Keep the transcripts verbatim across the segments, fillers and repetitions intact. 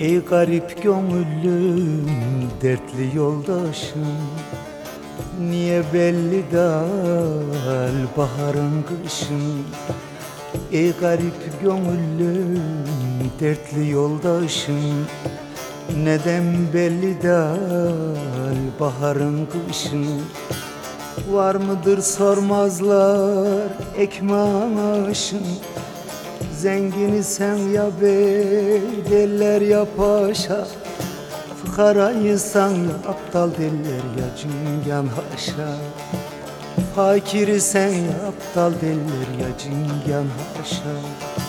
Ey garip gönüllüm, dertli yoldaşım, niye belli değil baharın kışın? Ey garip gönüllüm, dertli yoldaşım, neden belli değil baharın kışın? Var mıdır sormazlar ekmeğin aşın, zengini sen ya bey derler ya paşa, fıkarayı sen ya aptal derler ya cingen haşa. Fakiri sen ya aptal derler ya cingen haşa.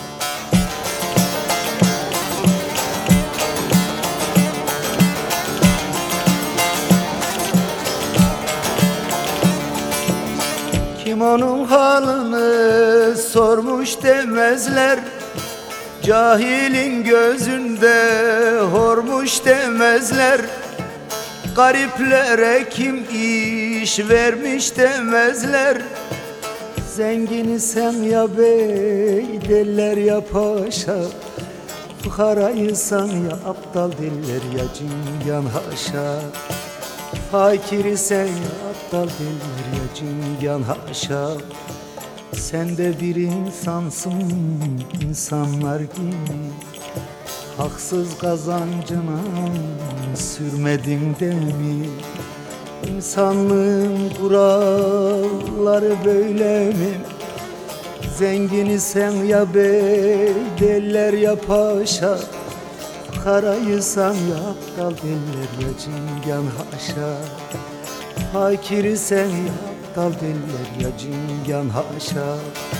Kim onun halını sormuş demezler, cahilin gözünde hormuş demezler. Gariplere kim iş vermiş demezler, zengini sen ya bey derler ya paşa, fıkarayı sen ya aptal derler ya cingen haşa. Fakiri sen ya aptal derler ya cingen haşa. Sen de bir insansın insanlar gibi, haksız kazancına sürmedin de mi? İnsanlığın kuralları böyle mi? Zengini sen ya bey derler ya paşa, karayı sen ya aptal derler ya cingen haşa. Fakiri sen ya aptal derler ya cingen haşa.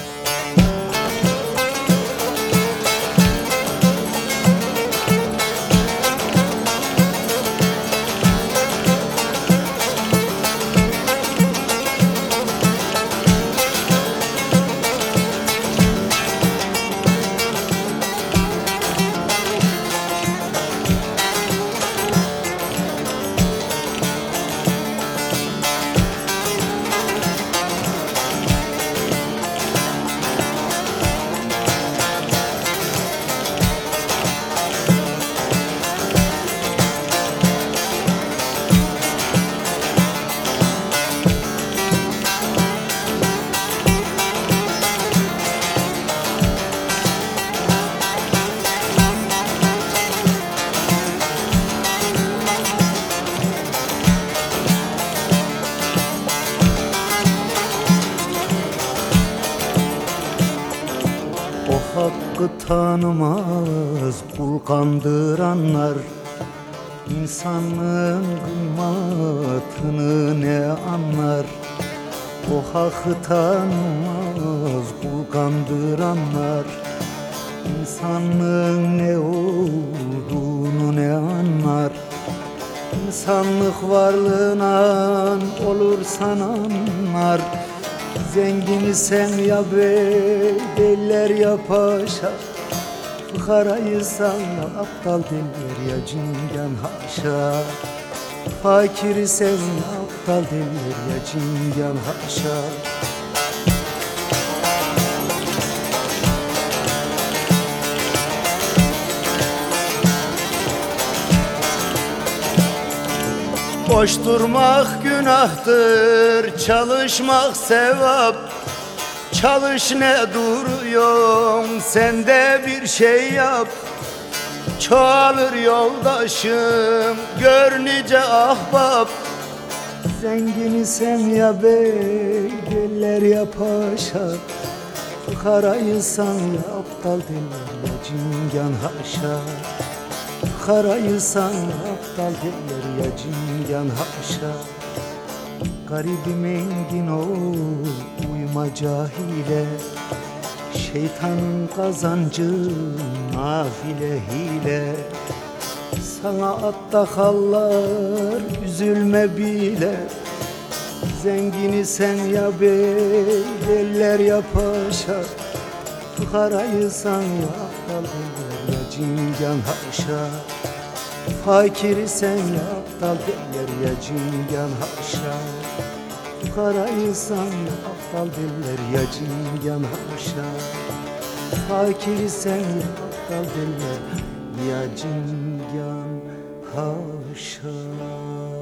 O hakkı tanımaz kul kandıranlar, İnsanlığın kıymetini ne anlar? O hakkı tanımaz kul kandıranlar, İnsanlığın ne olduğunu ne anlar? İnsanlık varlığına olur sananlar, zengini sen ya bey derler ya paşa, fıkarayı sen ya aptal derler ya cingen haşa. Fakiri sen ya aptal derler ya cingen haşa. Boş durmak günahtır, çalışmak sevap. Çalış ne duruyorsun, sen de bir şey yap. Çoğalır yoldaşım, gör nice ahbap. Zengini sen ya bey derler ya paşa, fıkarayı sen ya aptal derler ya cingen haşa. Karayı sen aptal derler ya cingen haşa. Garibim engin ol uyma cahile, şeytanın kazancı nafile hile. Sana attakallar üzülme bile, zengini sen ya bey derler ya paşa, fıkarayı sen ya aptal derler ya cingen haşa. Fakiri sen ya aptal derler ya cingen haşa. Fukarayı sen ya aptal derler ya cingen haşa. Fakiri sen ya aptal derler ya cingen haşa.